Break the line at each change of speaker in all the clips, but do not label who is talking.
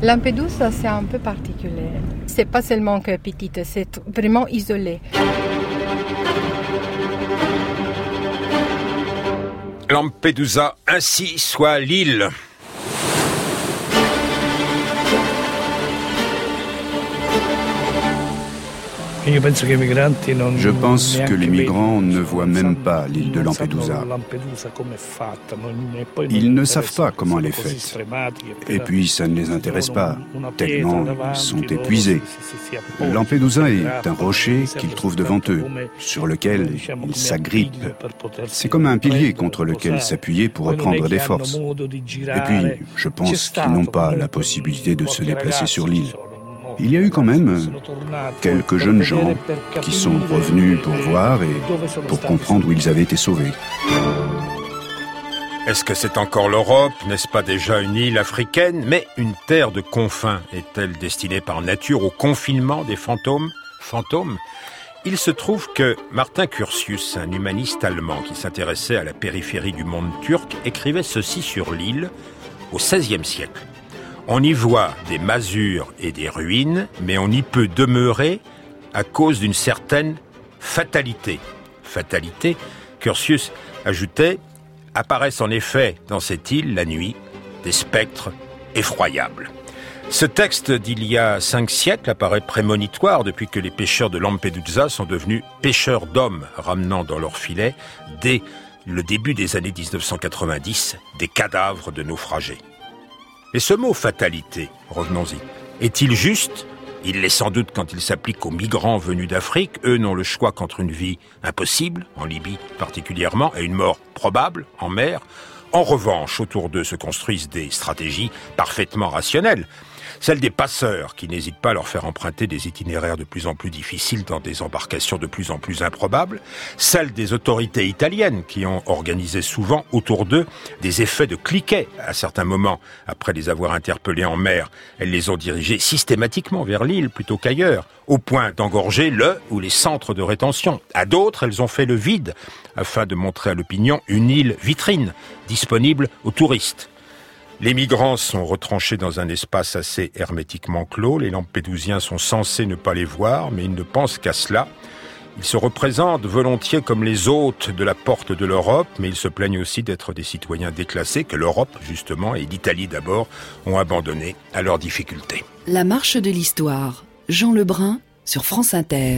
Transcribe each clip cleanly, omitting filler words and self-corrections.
Lampedusa, c'est un peu particulier. C'est pas seulement que petite, c'est vraiment isolé.
Lampedusa, ainsi soit l'île.
Je pense que les migrants ne voient même pas l'île de Lampedusa. Ils ne savent pas comment elle est faite. Et puis, ça ne les intéresse pas, tellement ils sont épuisés. Lampedusa est un rocher qu'ils trouvent devant eux, sur lequel ils s'agrippent. C'est comme un pilier contre lequel s'appuyer pour reprendre des forces. Et puis, je pense qu'ils n'ont pas la possibilité de se déplacer sur l'île. Il y a eu quand même quelques jeunes gens qui sont revenus pour voir et pour comprendre où ils avaient été sauvés.
Est-ce que c'est encore l'Europe? N'est-ce pas déjà une île africaine? Mais une terre de confins est-elle destinée par nature au confinement des fantômes? Il se trouve que Martin Curtius, un humaniste allemand qui s'intéressait à la périphérie du monde turc, écrivait ceci sur l'île au XVIe siècle. On y voit des masures et des ruines, mais on y peut demeurer à cause d'une certaine fatalité. Fatalité, Curtius ajoutait, apparaissent en effet dans cette île, la nuit, des spectres effroyables. Ce texte d'il y a 5 siècles apparaît prémonitoire depuis que les pêcheurs de Lampedusa sont devenus pêcheurs d'hommes, ramenant dans leurs filets, dès le début des années 1990, des cadavres de naufragés. Et ce mot « fatalité », revenons-y, est-il juste ? Il l'est sans doute quand il s'applique aux migrants venus d'Afrique. Eux n'ont le choix qu'entre une vie impossible, en Libye particulièrement, et une mort probable, en mer. En revanche, autour d'eux se construisent des stratégies parfaitement rationnelles. Celle des passeurs qui n'hésitent pas à leur faire emprunter des itinéraires de plus en plus difficiles dans des embarcations de plus en plus improbables. Celle des autorités italiennes qui ont organisé souvent autour d'eux des effets de cliquet à certains moments. Après les avoir interpellés en mer, elles les ont dirigés systématiquement vers l'île plutôt qu'ailleurs, au point d'engorger le ou les centres de rétention. À d'autres, elles ont fait le vide afin de montrer à l'opinion une île vitrine disponible aux touristes. Les migrants sont retranchés dans un espace assez hermétiquement clos. Les Lampédousiens sont censés ne pas les voir, mais ils ne pensent qu'à cela. Ils se représentent volontiers comme les hôtes de la porte de l'Europe, mais ils se plaignent aussi d'être des citoyens déclassés que l'Europe, justement, et l'Italie d'abord, ont abandonnés à leurs difficultés.
La marche de l'histoire. Jean Lebrun sur France Inter.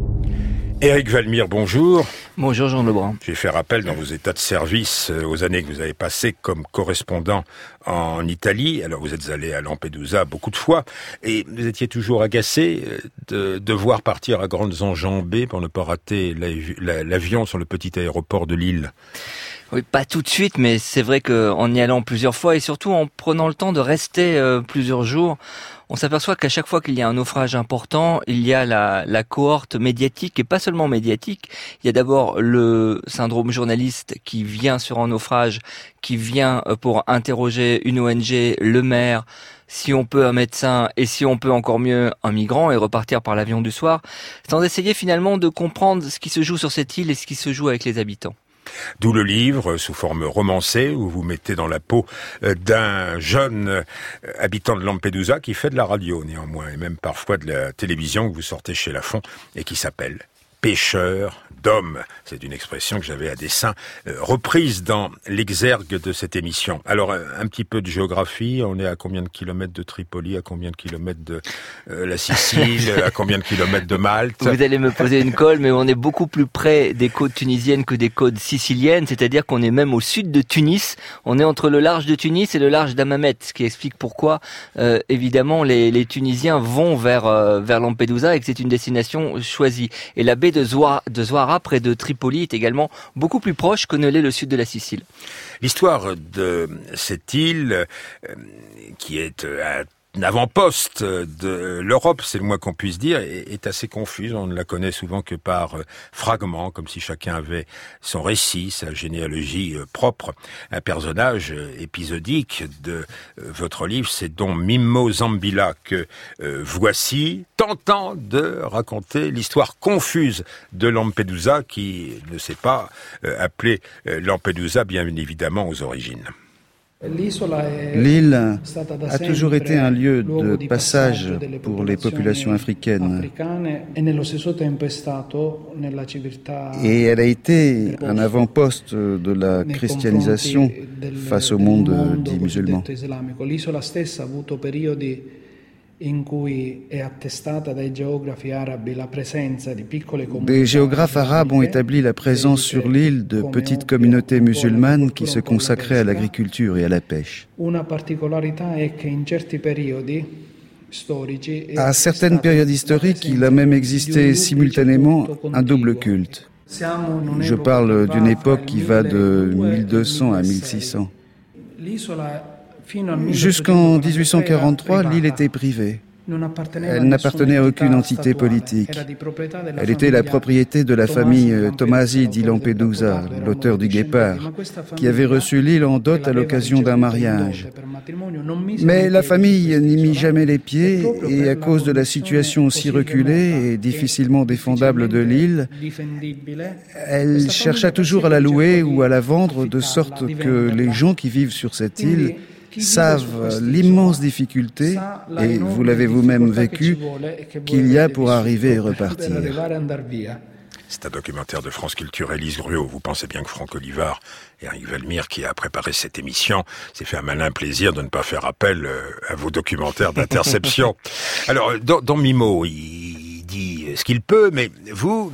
Éric Valmire, bonjour.
Bonjour Jean Lebrun.
J'ai fait rappel dans vos états de service aux années que vous avez passées comme correspondant en Italie. Alors vous êtes allé à Lampedusa beaucoup de fois et vous étiez toujours agacé de devoir partir à grandes enjambées pour ne pas rater l'avion sur le petit aéroport de l'île.
Oui, pas tout de suite, mais c'est vrai qu'en y allant plusieurs fois et surtout en prenant le temps de rester plusieurs jours, on s'aperçoit qu'à chaque fois qu'il y a un naufrage important, il y a la cohorte médiatique, et pas seulement médiatique. Il y a d'abord le syndrome journaliste qui vient sur un naufrage, qui vient pour interroger une ONG, le maire, si on peut un médecin, et si on peut encore mieux un migrant, et repartir par l'avion du soir, sans essayer finalement de comprendre ce qui se joue sur cette île et ce qui se joue avec les habitants.
D'où le livre, sous forme romancée, où vous mettez dans la peau d'un jeune habitant de Lampedusa qui fait de la radio néanmoins, et même parfois de la télévision que vous sortez chez Lafon, et qui s'appelle « Pêcheur d'hommes ». C'est une expression que j'avais à dessein reprise dans l'exergue de cette émission. Alors, un petit peu de géographie, on est à combien de kilomètres de Tripoli, à combien de kilomètres de la Sicile, à combien de kilomètres de Malte?
Vous allez me poser une colle, mais on est beaucoup plus près des côtes tunisiennes que des côtes siciliennes, c'est-à-dire qu'on est même au sud de Tunis. On est entre le large de Tunis et le large d'Hammamet, ce qui explique pourquoi, évidemment, les Tunisiens vont vers Lampedusa et que c'est une destination choisie. Et la baie de Zouara, près de Tripoli, est également beaucoup plus proche que ne l'est le sud de la Sicile.
L'histoire de cette île, qui est un avant-poste de l'Europe, c'est le moins qu'on puisse dire, est assez confuse. On ne la connaît souvent que par fragments, comme si chacun avait son récit, sa généalogie propre. Un personnage épisodique de votre livre, c'est donc Mimmo Zambilla que voici, tentant de raconter l'histoire confuse de Lampedusa, qui ne s'est pas appelée Lampedusa, bien évidemment, aux origines.
L'île a toujours été un lieu de passage pour les populations africaines. Et elle a été un avant-poste de la christianisation face au monde dit musulman. Des géographes arabes ont établi la présence sur l'île de petites communautés musulmanes qui se consacraient à l'agriculture et à la pêche. À certaines périodes historiques, il a même existé simultanément un double culte. Je parle d'une époque qui va de 1200 à 1600. Jusqu'en 1843, l'île était privée. Elle n'appartenait à aucune entité politique. Elle était la propriété de la famille Tomasi di Lampedusa, l'auteur du Guépard, qui avait reçu l'île en dot à l'occasion d'un mariage. Mais la famille n'y mit jamais les pieds et à cause de la situation si reculée et difficilement défendable de l'île, elle chercha toujours à la louer ou à la vendre de sorte que les gens qui vivent sur cette île savent l'immense difficulté, et vous l'avez vous-même vécu, qu'il y a pour arriver et repartir.
C'est un documentaire de France Culture, Élise Gruau. Vous pensez bien que Franck Olivard et Eric Velmire, qui a préparé cette émission, s'est fait un malin plaisir de ne pas faire appel à vos documentaires d'interception. Alors, dans Mimo, il dit ce qu'il peut, mais vous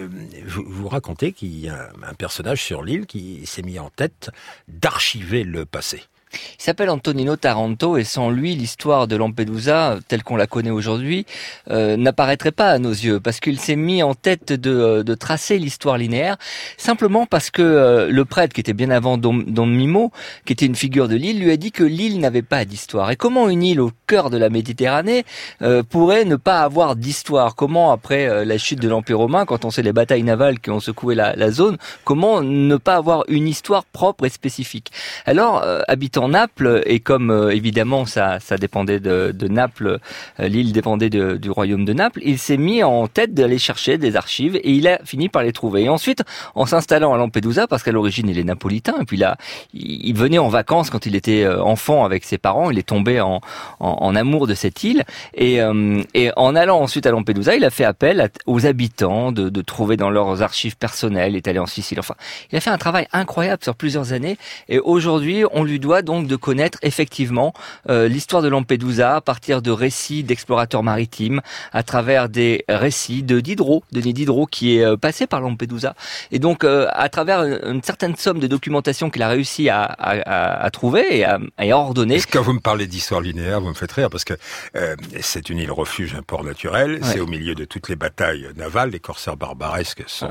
racontez qu'il y a un personnage sur l'île qui s'est mis en tête d'archiver le passé.
Il s'appelle Antonino Taranto et sans lui, l'histoire de Lampedusa, telle qu'on la connaît aujourd'hui, n'apparaîtrait pas à nos yeux parce qu'il s'est mis en tête de tracer l'histoire linéaire simplement parce que le prêtre qui était bien avant Don Mimo, qui était une figure de l'île, lui a dit que l'île n'avait pas d'histoire. Et comment une île au cœur de la Méditerranée pourrait ne pas avoir d'histoire? Comment, après la chute de l'Empire romain, quand on sait les batailles navales qui ont secoué la zone, comment ne pas avoir une histoire propre et spécifique? Alors, habitant Naples, et comme évidemment ça dépendait de Naples, l'île dépendait du royaume de Naples, il s'est mis en tête d'aller chercher des archives et il a fini par les trouver. Et ensuite, en s'installant à Lampedusa, parce qu'à l'origine il est napolitain, et puis là, il venait en vacances quand il était enfant avec ses parents, il est tombé en amour de cette île, et en allant ensuite à Lampedusa, il a fait appel aux habitants de trouver dans leurs archives personnelles, il est allé en Sicile, enfin, il a fait un travail incroyable sur plusieurs années, et aujourd'hui, on lui doit donc de connaître effectivement l'histoire de Lampedusa à partir de récits d'explorateurs maritimes, à travers des récits de Denis Diderot qui est passé par Lampedusa. Et donc à travers une certaine somme de documentation qu'il a réussi à trouver et à ordonner.
Est-ce que vous me parlez d'histoire linéaire, vous me faites rire parce que c'est une île refuge, un port naturel, ouais. C'est au milieu de toutes les batailles navales, les corsaires barbaresques sont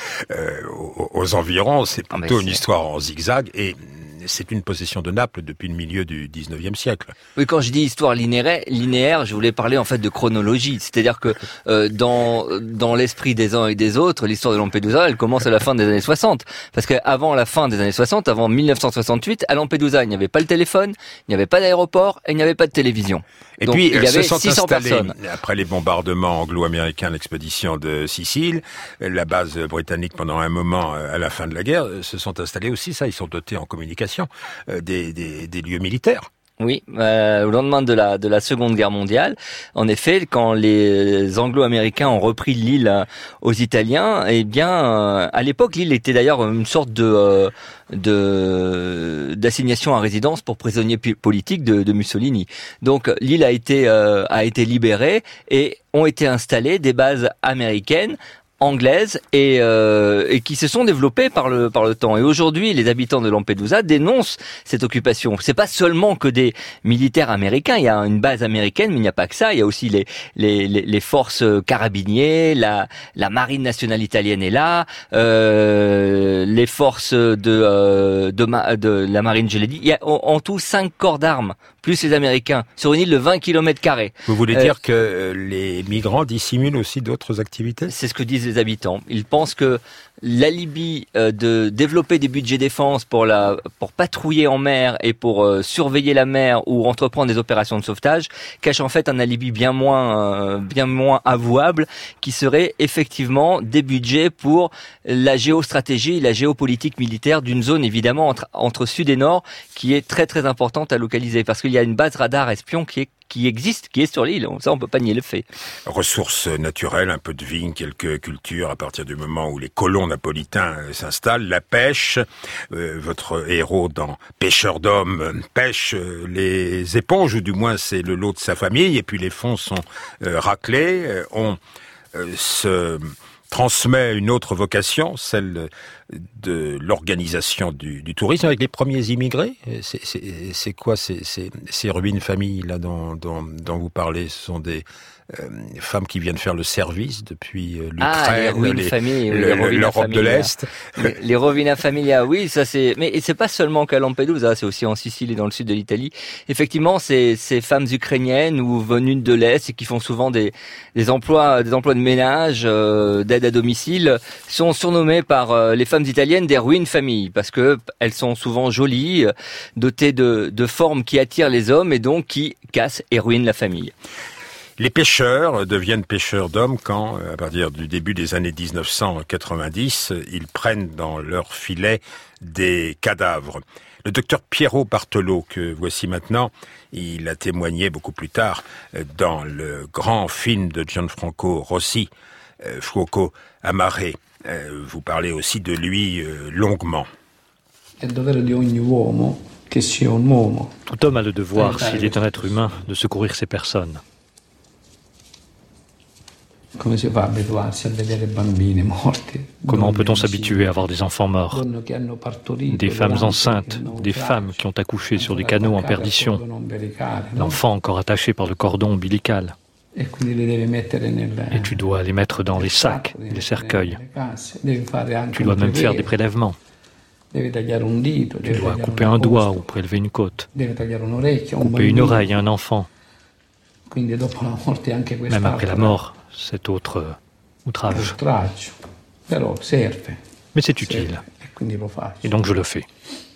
aux environs, c'est plutôt une histoire en zigzag et c'est une possession de Naples depuis le milieu du 19e siècle.
Oui, quand je dis histoire linéaire, je voulais parler en fait de chronologie. C'est-à-dire que dans l'esprit des uns et des autres, l'histoire de Lampedusa, elle commence à la fin des années 60. Parce qu'avant la fin des années 60, avant 1968, à Lampedusa, il n'y avait pas le téléphone, il n'y avait pas d'aéroport et il n'y avait pas de télévision.
Et donc, puis, il y avait 600 personnes. Après les bombardements anglo-américains, l'expédition de Sicile, la base britannique pendant un moment à la fin de la guerre, se sont installés aussi, ils sont dotés en communication, des lieux militaires.
Oui, au lendemain de la Seconde Guerre mondiale, en effet, quand les Anglo-Américains ont repris l'île aux Italiens, eh bien, à l'époque, l'île était d'ailleurs une sorte d'assignation à résidence pour prisonniers politiques de Mussolini. Donc, l'île a été libérée et ont été installées des bases américaines, anglaises et qui se sont développées par le temps. Et aujourd'hui, les habitants de Lampedusa dénoncent cette occupation. C'est pas seulement que des militaires américains. Il y a une base américaine, mais il n'y a pas que ça. Il y a aussi les forces carabiniers, la marine nationale italienne est là, les forces de la marine, je l'ai dit. Il y a en tout 5 corps d'armes, plus les Américains, sur une île de 20 km².
Vous voulez dire que les migrants dissimulent aussi d'autres activités?
C'est ce que disent les habitants. Ils pensent que l'alibi de développer des budgets défense pour patrouiller en mer et pour surveiller la mer ou entreprendre des opérations de sauvetage cache en fait un alibi bien moins avouable qui serait effectivement des budgets pour la géostratégie, la géopolitique militaire d'une zone évidemment entre sud et nord qui est très très importante à localiser parce qu'il y a une base radar espion qui existe, qui est sur l'île. Ça, on peut pas nier le fait.
Ressources naturelles, un peu de vignes, quelques cultures à partir du moment où les colons napolitains s'installent. La pêche, votre héros dans Pêcheur d'hommes pêche les éponges, ou du moins c'est le lot de sa famille, et puis les fonds sont raclés. On se transmet une autre vocation, celle de l'organisation du tourisme avec les premiers immigrés. C'est quoi ces ruines familles là dont vous parlez? Ce sont des femmes qui viennent faire le service depuis l'Ukraine, l'Europe de l'Est.
Les Rovina Familia, oui, ça c'est. Mais c'est pas seulement qu'à Lampedusa, c'est aussi en Sicile et dans le sud de l'Italie. Effectivement, ces femmes ukrainiennes ou venues de l'Est et qui font souvent des emplois de ménage, d'aide à domicile, sont surnommées par les femmes italiennes des ruines familles parce que elles sont souvent jolies, dotées de formes qui attirent les hommes et donc qui cassent et ruinent la famille.
Les pêcheurs deviennent pêcheurs d'hommes quand, à partir du début des années 1990, ils prennent dans leurs filets des cadavres. Le docteur Piero Bartolo, que voici maintenant, il a témoigné beaucoup plus tard dans le grand film de Gianfranco Rossi, Fuoco Amare. Vous parlez aussi de lui longuement.
Tout homme a le devoir, s'il est un être humain, de secourir ces personnes. Comment peut-on s'habituer à voir des enfants morts, des femmes enceintes, des femmes qui ont accouché sur des canaux en perdition, l'enfant encore attaché par le cordon ombilical? Et tu dois les mettre dans les sacs, les cercueils. Tu dois même faire des prélèvements. Tu dois couper un doigt ou prélever une côte, couper une oreille à un enfant. Même après la mort, cet autre outrage. Mais c'est utile. Et donc je le fais.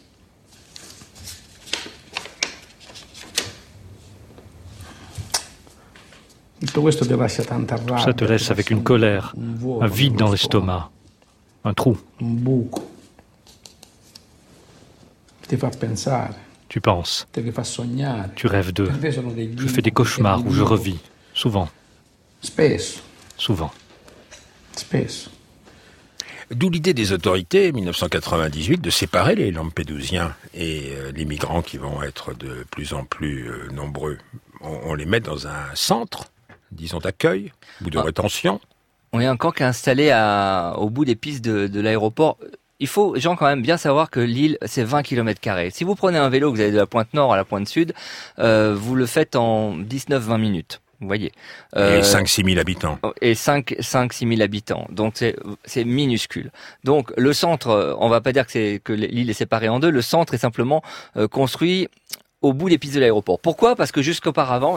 Tout ça te laisse avec une colère, un vide dans l'estomac, un trou. Tu penses, tu rêves d'eux. Je fais des cauchemars où je revis, souvent. Souvent.
D'où l'idée des autorités, 1998, de séparer les Lampédusiens et les migrants qui vont être de plus en plus nombreux. On les met dans un centre, disons, d'accueil ou de rétention.
On est un camp qui est installé au bout des pistes de l'aéroport. Il faut, Jean, quand même bien savoir que l'île, c'est 20 km². Si vous prenez un vélo, que vous allez de la pointe nord à la pointe sud, vous le faites en 19-20 minutes. Vous voyez.
Et 5-6 000 habitants.
Et 5-6 000 habitants. Donc c'est minuscule. Donc le centre, on va pas dire que l'île est séparée en deux. Le centre est simplement construit au bout des pistes de l'aéroport. Pourquoi ? Parce que jusqu'avant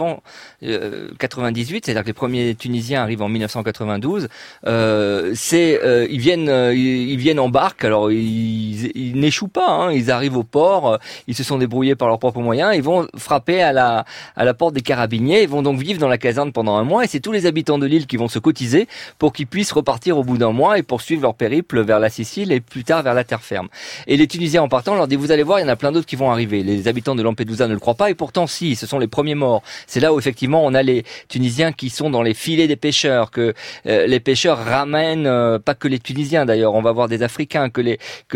98, c'est-à-dire que les premiers Tunisiens arrivent en 1992, ils viennent en barque. Alors ils n'échouent pas, hein, ils arrivent au port, ils se sont débrouillés par leurs propres moyens, ils vont frapper à la porte des carabiniers, ils vont donc vivre dans la caserne pendant un mois, et c'est tous les habitants de l'île qui vont se cotiser pour qu'ils puissent repartir au bout d'un mois et poursuivre leur périple vers la Sicile et plus tard vers la terre ferme. Et les Tunisiens en partant leur disent: vous allez voir, il y en a plein d'autres qui vont arriver. Les habitants de Lampedusa ne le croient pas, et pourtant si, ce sont les premiers morts. C'est là où effectivement on a les Tunisiens qui sont dans les filets des pêcheurs, que les pêcheurs ramènent, pas que les Tunisiens d'ailleurs, on va voir des Africains, que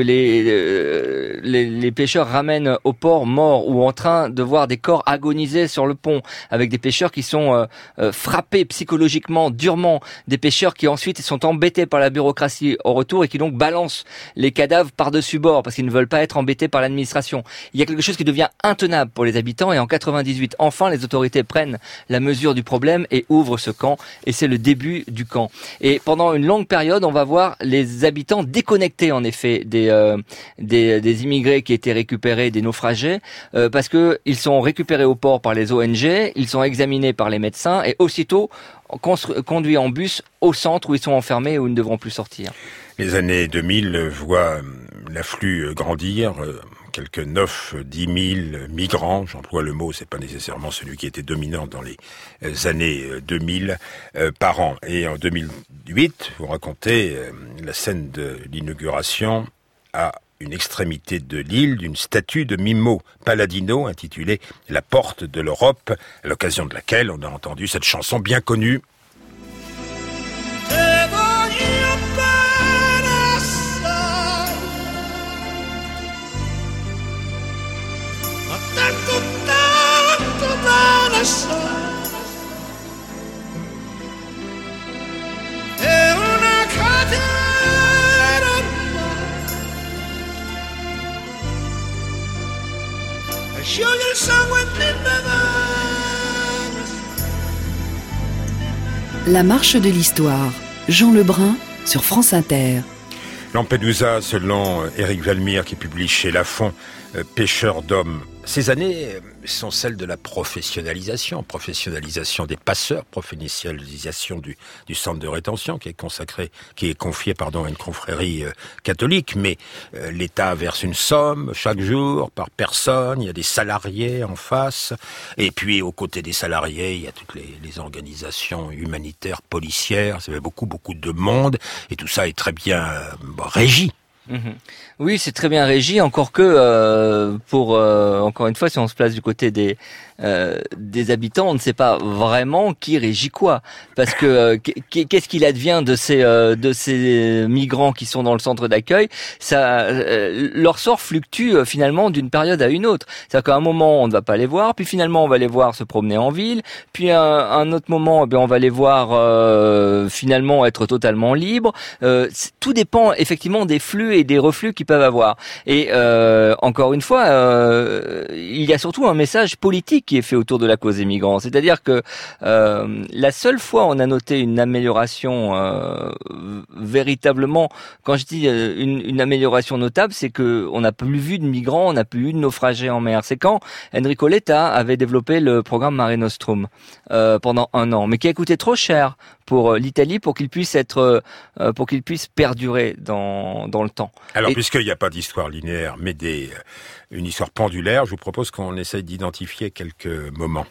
les pêcheurs ramènent au port morts ou en train de voir des corps agonisés sur le pont, avec des pêcheurs qui sont frappés psychologiquement durement, des pêcheurs qui ensuite sont embêtés par la bureaucratie au retour et qui donc balancent les cadavres par-dessus bord parce qu'ils ne veulent pas être embêtés par l'administration. Il y a quelque chose qui devient intenable pour les habitants et en 98, enfin, les autorités prennent la mesure du problème et ouvrent ce camp et c'est le début du camp. Et pendant une longue période, on va voir les habitants déconnectés en effet des immigrés qui étaient récupérés, des naufragés, parce que ils sont récupérés au port par les ONG, ils sont examinés par les médecins et aussitôt conduits en bus au centre où ils sont enfermés et où ils ne devront plus sortir.
Les années 2000 voient l'afflux grandir, quelques 9-10 000 migrants, j'emploie le mot, c'est pas nécessairement celui qui était dominant dans les années 2000 par an. Et en 2008, vous racontez la scène de l'inauguration à une extrémité de l'île d'une statue de Mimmo Palladino intitulée « La porte de l'Europe », à l'occasion de laquelle on a entendu cette chanson bien connue.
La marche de l'histoire. Jean Lebrun sur France Inter.
Lampedusa, selon Éric Valmire, qui publie chez Lafon, Pêcheur d'hommes. Ces années sont celles de la professionnalisation des passeurs, professionnalisation du centre de rétention qui est confié à une confrérie catholique, mais l'État verse une somme chaque jour par personne, il y a des salariés en face, et puis aux côtés des salariés, il y a toutes les organisations humanitaires, policières, ça fait beaucoup de monde, et tout ça est très bien régi.
Oui, c'est très bien régi, encore que encore une fois, si on se place du côté des habitants, on ne sait pas vraiment qui régit quoi, parce que qu'est-ce qu'il advient de ces migrants qui sont dans le centre d'accueil? Ça, leur sort fluctue finalement d'une période à une autre. C'est-à-dire qu'à un moment on ne va pas les voir, puis finalement on va les voir se promener en ville, puis à un autre moment, on va les voir finalement être totalement libres. Tout dépend effectivement des flux et des reflux qu'ils peuvent avoir. Et encore une fois, il y a surtout un message politique qui est fait autour de la cause des migrants. C'est-à-dire que la seule fois où on a noté une amélioration véritablement, quand je dis une amélioration notable, c'est que on n'a plus vu de migrants, on n'a plus eu de naufragés en mer. C'est quand Enrico Letta avait développé le programme Mare Nostrum pendant 1 an, mais qui a coûté trop cher pour l'Italie pour qu'il puisse perdurer dans le temps.
Alors, puisqu'il n'y a pas d'histoire linéaire, mais une histoire pendulaire, je vous propose qu'on essaye d'identifier quelques moments.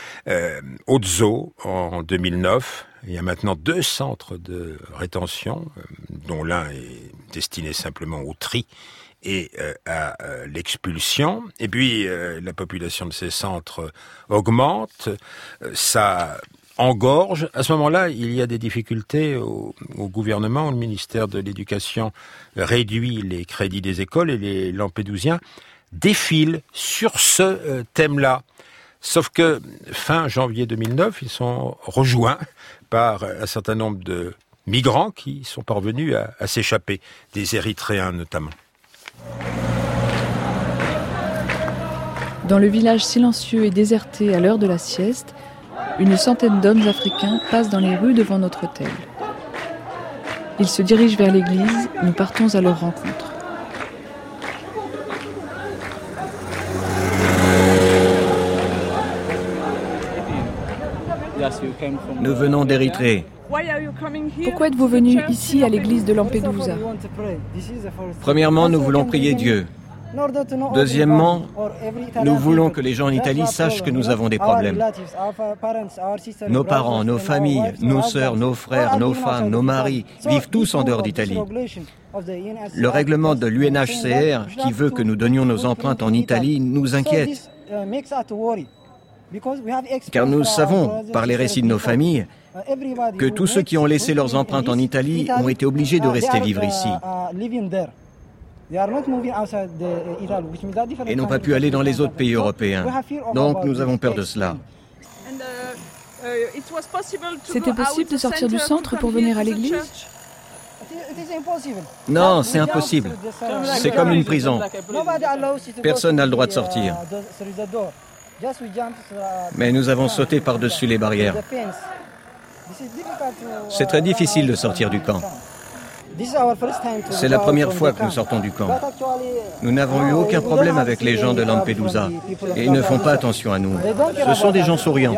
Otzo, en 2009, il y a maintenant 2 centres de rétention, dont l'un est destiné simplement au tri et à l'expulsion. Et puis, la population de ces centres augmente, ça engorge. À ce moment-là, il y a des difficultés au gouvernement. Le ministère de l'Éducation réduit les crédits des écoles et les Lampédousiens défilent sur ce thème-là. Sauf que fin janvier 2009, ils sont rejoints par un certain nombre de migrants qui sont parvenus à s'échapper, des Érythréens notamment.
Dans le village silencieux et déserté à l'heure de la sieste, une centaine d'hommes africains passent dans les rues devant notre hôtel. Ils se dirigent vers l'église, nous partons à leur rencontre.
Nous venons d'Érythrée.
Pourquoi êtes-vous venus ici à l'église de Lampedusa?
Premièrement, nous voulons prier Dieu. Deuxièmement, nous voulons que les gens en Italie sachent que nous avons des problèmes. Nos parents, nos familles, nos sœurs, nos frères, nos femmes, nos maris vivent tous en dehors d'Italie. Le règlement de l'UNHCR, qui veut que nous donnions nos empreintes en Italie, nous inquiète. Car nous savons, par les récits de nos familles, que tous ceux qui ont laissé leurs empreintes en Italie ont été obligés de rester vivre ici. Et n'ont pas pu aller dans les autres pays européens. Donc nous avons peur de cela.
C'était possible de sortir du centre pour venir à l'église?
Non, c'est impossible. C'est comme une prison. Personne n'a le droit de sortir. Mais nous avons sauté par-dessus les barrières. C'est très difficile de sortir du camp. C'est la première fois que nous sortons du camp. Nous n'avons eu aucun problème avec les gens de Lampedusa et ils ne font pas attention à nous. Ce sont des gens souriants.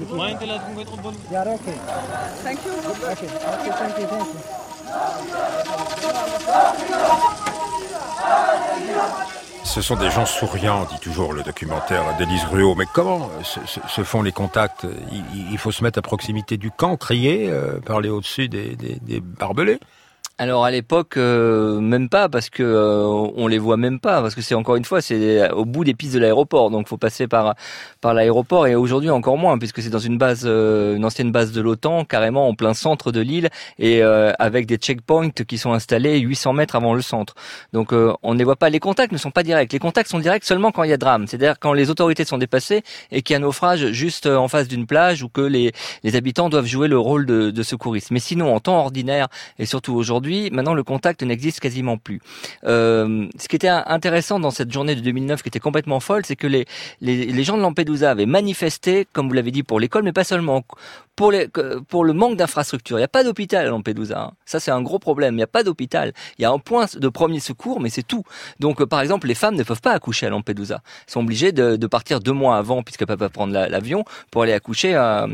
Ce sont des gens souriants, dit toujours le documentaire d'Élise Ruot. Mais comment se font les contacts ? Il faut se mettre à proximité du camp, crier, parler au-dessus des barbelés ?
Alors à l'époque, même pas, parce que on les voit même pas, parce que c'est encore une fois, c'est au bout des pistes de l'aéroport, donc faut passer par l'aéroport, et aujourd'hui encore moins, puisque c'est dans une base, une ancienne base de l'OTAN, carrément en plein centre de l'île, et avec des checkpoints qui sont installés 800 mètres avant le centre. Donc on ne les voit pas. Les contacts ne sont pas directs. Les contacts sont directs seulement quand il y a drame, c'est-à-dire quand les autorités sont dépassées et qu'il y a un naufrage juste en face d'une plage, ou que les habitants doivent jouer le rôle de secouristes. Mais sinon, en temps ordinaire, et surtout aujourd'hui, maintenant le contact n'existe quasiment plus. Ce qui était intéressant dans cette journée de 2009 qui était complètement folle, c'est que les gens de Lampedusa avaient manifesté, comme vous l'avez dit, pour l'école, mais pas seulement, pour le manque d'infrastructures. Il n'y a pas d'hôpital à Lampedusa, hein. Ça c'est un gros problème, il n'y a pas d'hôpital. Il y a un point de premier secours, mais c'est tout. Donc par exemple, les femmes ne peuvent pas accoucher à Lampedusa. Elles sont obligées de partir 2 mois avant, puisqu'elles peuvent pas prendre l'avion, pour aller accoucher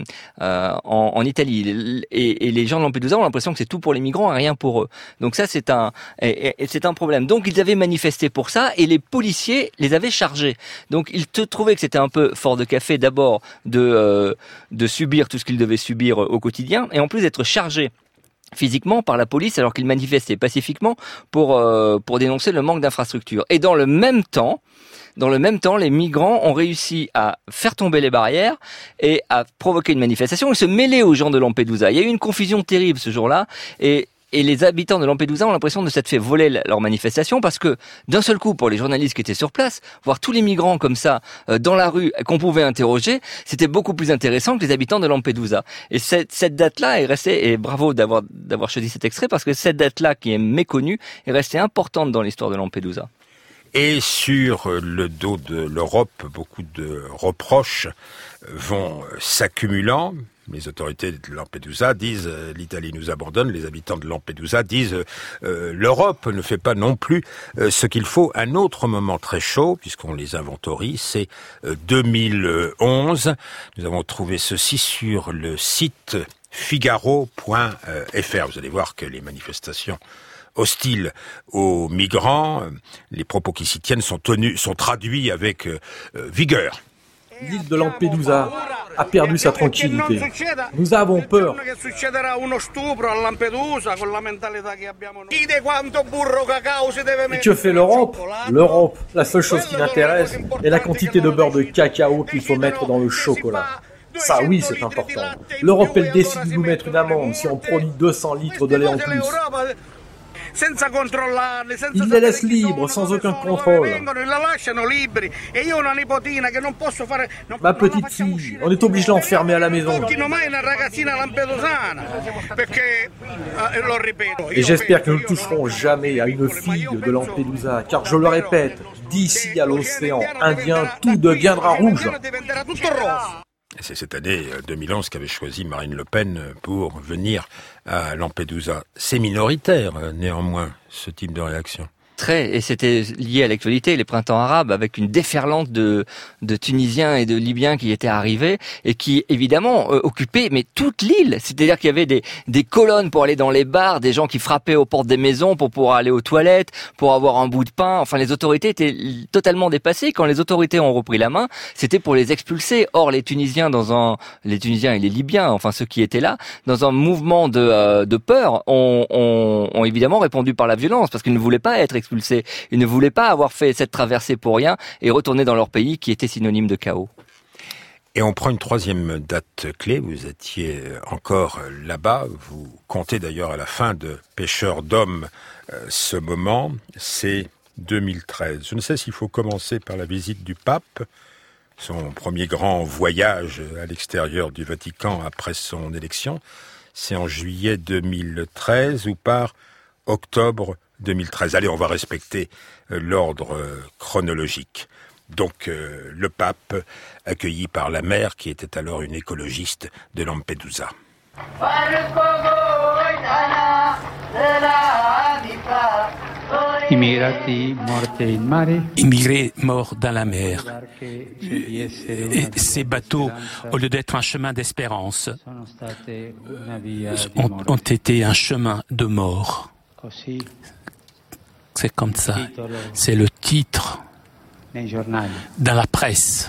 en Italie. Et les gens de Lampedusa ont l'impression que c'est tout pour les migrants et rien pour eux. Donc ça c'est un problème. Donc ils avaient manifesté pour ça et les policiers les avaient chargés. Donc ils trouvaient que c'était un peu fort de café d'abord de subir tout ce qu'ils devaient subir au quotidien et en plus d'être chargés physiquement par la police alors qu'ils manifestaient pacifiquement pour dénoncer le manque d'infrastructures. Et dans le même temps, les migrants ont réussi à faire tomber les barrières et à provoquer une manifestation et se mêler aux gens de Lampedusa. Il y a eu une confusion terrible ce jour-là et les habitants de Lampedusa ont l'impression de s'être fait voler leur manifestation parce que d'un seul coup, pour les journalistes qui étaient sur place, voir tous les migrants comme ça dans la rue qu'on pouvait interroger, c'était beaucoup plus intéressant que les habitants de Lampedusa. Et cette date-là est restée, et bravo d'avoir choisi cet extrait, parce que cette date-là qui est méconnue est restée importante dans l'histoire de Lampedusa.
Et sur le dos de l'Europe, beaucoup de reproches vont s'accumulant. Les autorités de Lampedusa disent l'Italie nous abandonne, les habitants de Lampedusa disent l'Europe ne fait pas non plus ce qu'il faut. Un autre moment très chaud, puisqu'on les inventorie, c'est 2011. Nous avons trouvé ceci sur le site figaro.fr. Vous allez voir que les manifestations hostiles aux migrants, les propos qui s'y tiennent sont traduits avec vigueur.
L'île de Lampedusa a perdu sa tranquillité. Nous avons peur. Et que fait l'Europe ? L'Europe, la seule chose qui l'intéresse est la quantité de beurre de cacao qu'il faut mettre dans le chocolat. Ça oui, c'est important. L'Europe, elle décide de nous mettre une amende si on produit 200 litres de lait en plus. Ils les laissent libres, sans aucun contrôle. Ma petite fille, on est obligé de l'enfermer à la maison. Et j'espère que nous ne toucherons jamais à une fille de Lampedusa, car je le répète, d'ici à l'océan Indien, tout deviendra rouge.
C'est cette année 2011 qu'avait choisi Marine Le Pen pour venir à Lampedusa. C'est minoritaire, néanmoins, ce type de réaction.
Et c'était lié à l'actualité, les printemps arabes, avec une déferlante de Tunisiens et de Libyens qui étaient arrivés et qui, évidemment, occupaient mais toute l'île. C'est-à-dire qu'il y avait des colonnes pour aller dans les bars, des gens qui frappaient aux portes des maisons pour pouvoir aller aux toilettes, pour avoir un bout de pain. Enfin, les autorités étaient totalement dépassées. Quand les autorités ont repris la main, c'était pour les expulser. Or, les Tunisiens et les Libyens, enfin ceux qui étaient là, dans un mouvement de peur, ont évidemment répondu par la violence parce qu'ils ne voulaient pas être expulsés. Ils ne voulaient pas avoir fait cette traversée pour rien et retourner dans leur pays qui était synonyme de chaos.
Et on prend une troisième date clé. Vous étiez encore là-bas. Vous comptez d'ailleurs à la fin de Pêcheurs d'hommes ce moment. C'est 2013. Je ne sais s'il faut commencer par la visite du pape, son premier grand voyage à l'extérieur du Vatican après son élection. C'est en juillet 2013 ou par octobre 2013. Allez, on va respecter l'ordre chronologique. Donc, le pape, accueilli par la mère, qui était alors une écologiste de Lampedusa.
Immigrés morts dans la mer. Et ces bateaux, au lieu d'être un chemin d'espérance, ont été un chemin de mort. C'est comme ça. C'est le titre dans la presse.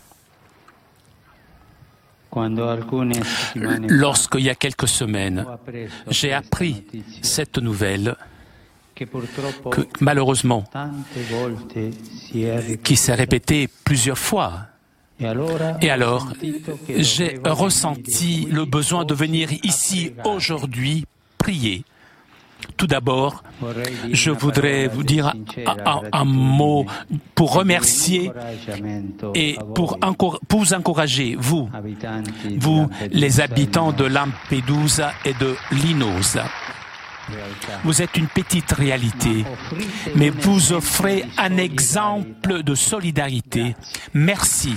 Lorsqu'il y a quelques semaines, j'ai appris cette nouvelle que malheureusement, qui s'est répétée plusieurs fois. Et alors, j'ai ressenti le besoin de venir ici aujourd'hui prier. Tout d'abord, je voudrais vous dire un mot pour remercier et pour vous encourager, vous, les habitants de Lampedusa et de Linosa. Vous êtes une petite réalité, mais vous offrez un exemple de solidarité. Merci.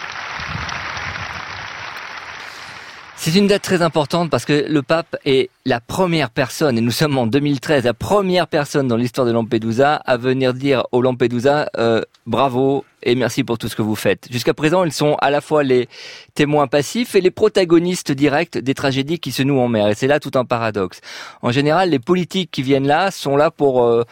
C'est une date très importante parce que le pape est la première personne, et nous sommes en 2013, la première personne dans l'histoire de Lampedusa à venir dire aux Lampedusa bravo et merci pour tout ce que vous faites. Jusqu'à présent, ils sont à la fois les témoins passifs et les protagonistes directs des tragédies qui se nouent en mer. Et c'est là tout un paradoxe. En général, les politiques qui viennent là sont là pour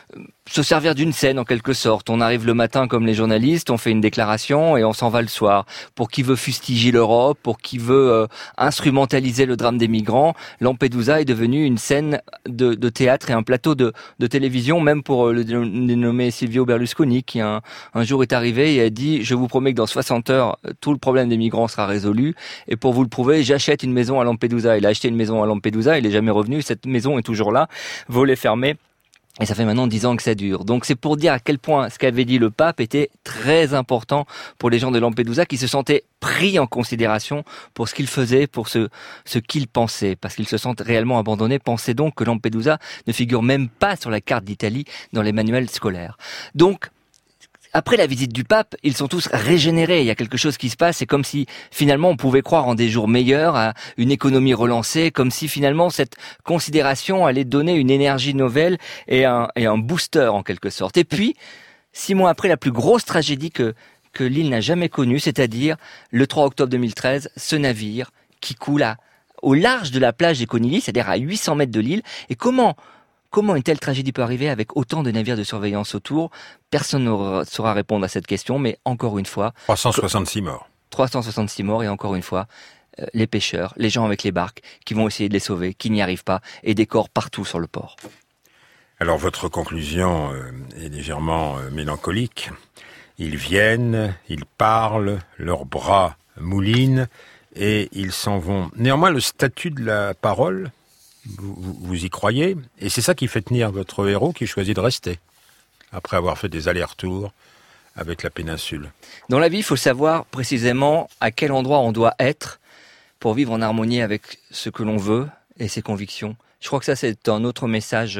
se servir d'une scène en quelque sorte. On arrive le matin comme les journalistes, on fait une déclaration et on s'en va le soir. Pour qui veut fustiger l'Europe, pour qui veut instrumentaliser le drame des migrants, Lampedusa est devenue une scène de théâtre et un plateau de télévision, même pour le dénommé Silvio Berlusconi, qui un jour est arrivé et a dit « Je vous promets que dans 60 heures, tout le problème des migrants sera résolu. Et pour vous le prouver, j'achète une maison à Lampedusa. » Il a acheté une maison à Lampedusa, il n'est jamais revenu. Cette maison est toujours là, volet fermé. Et ça fait maintenant 10 ans que ça dure. Donc c'est pour dire à quel point ce qu'avait dit le pape était très important pour les gens de Lampedusa qui se sentaient pris en considération pour ce qu'ils faisaient, pour ce qu'ils pensaient, parce qu'ils se sentent réellement abandonnés. Pensez donc que Lampedusa ne figure même pas sur la carte d'Italie dans les manuels scolaires. Donc, après la visite du pape, ils sont tous régénérés. Il y a quelque chose qui se passe. C'est comme si finalement on pouvait croire en des jours meilleurs, à une économie relancée, comme si finalement cette considération allait donner une énergie nouvelle et un booster en quelque sorte. Et puis, 6 mois après la plus grosse tragédie que l'île n'a jamais connue, c'est-à-dire le 3 octobre 2013, ce navire qui coule au large de la plage des Conili, c'est-à-dire à 800 mètres de l'île. Et comment une telle tragédie peut arriver avec autant de navires de surveillance autour? Personne ne saura répondre à cette question, mais encore une fois...
366 morts.
366 morts, et encore une fois, les pêcheurs, les gens avec les barques, qui vont essayer de les sauver, qui n'y arrivent pas, et des corps partout sur le port.
Alors votre conclusion est légèrement mélancolique. Ils viennent, ils parlent, leurs bras moulinent, et ils s'en vont. Néanmoins, le statut de la parole... Vous y croyez? Et c'est ça qui fait tenir votre héros qui choisit de rester, après avoir fait des allers-retours avec la péninsule.
Dans la vie, il faut savoir précisément à quel endroit on doit être pour vivre en harmonie avec ce que l'on veut et ses convictions. Je crois que ça, c'est un autre message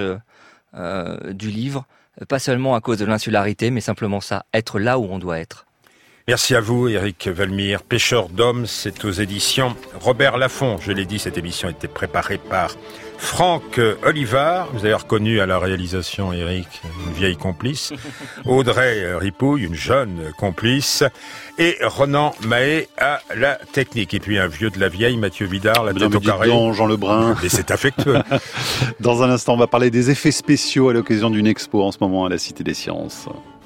du livre, pas seulement à cause de l'insularité, mais simplement ça, être là où on doit être.
Merci à vous, Éric Valmire. Pêcheur d'hommes, c'est aux éditions Robert Laffont. Je l'ai dit, cette émission a été préparée par Franck Olivard. Vous avez reconnu à la réalisation, Éric, une vieille complice. Audrey Ripouille, une jeune complice. Et Ronan Mahé à la technique. Et puis un vieux de la vieille, Mathieu Vidard, la tête au carré.
Jean Lebrun.
Et c'est affectueux.
Dans un instant, on va parler des effets spéciaux à l'occasion d'une expo en ce moment à la Cité des Sciences.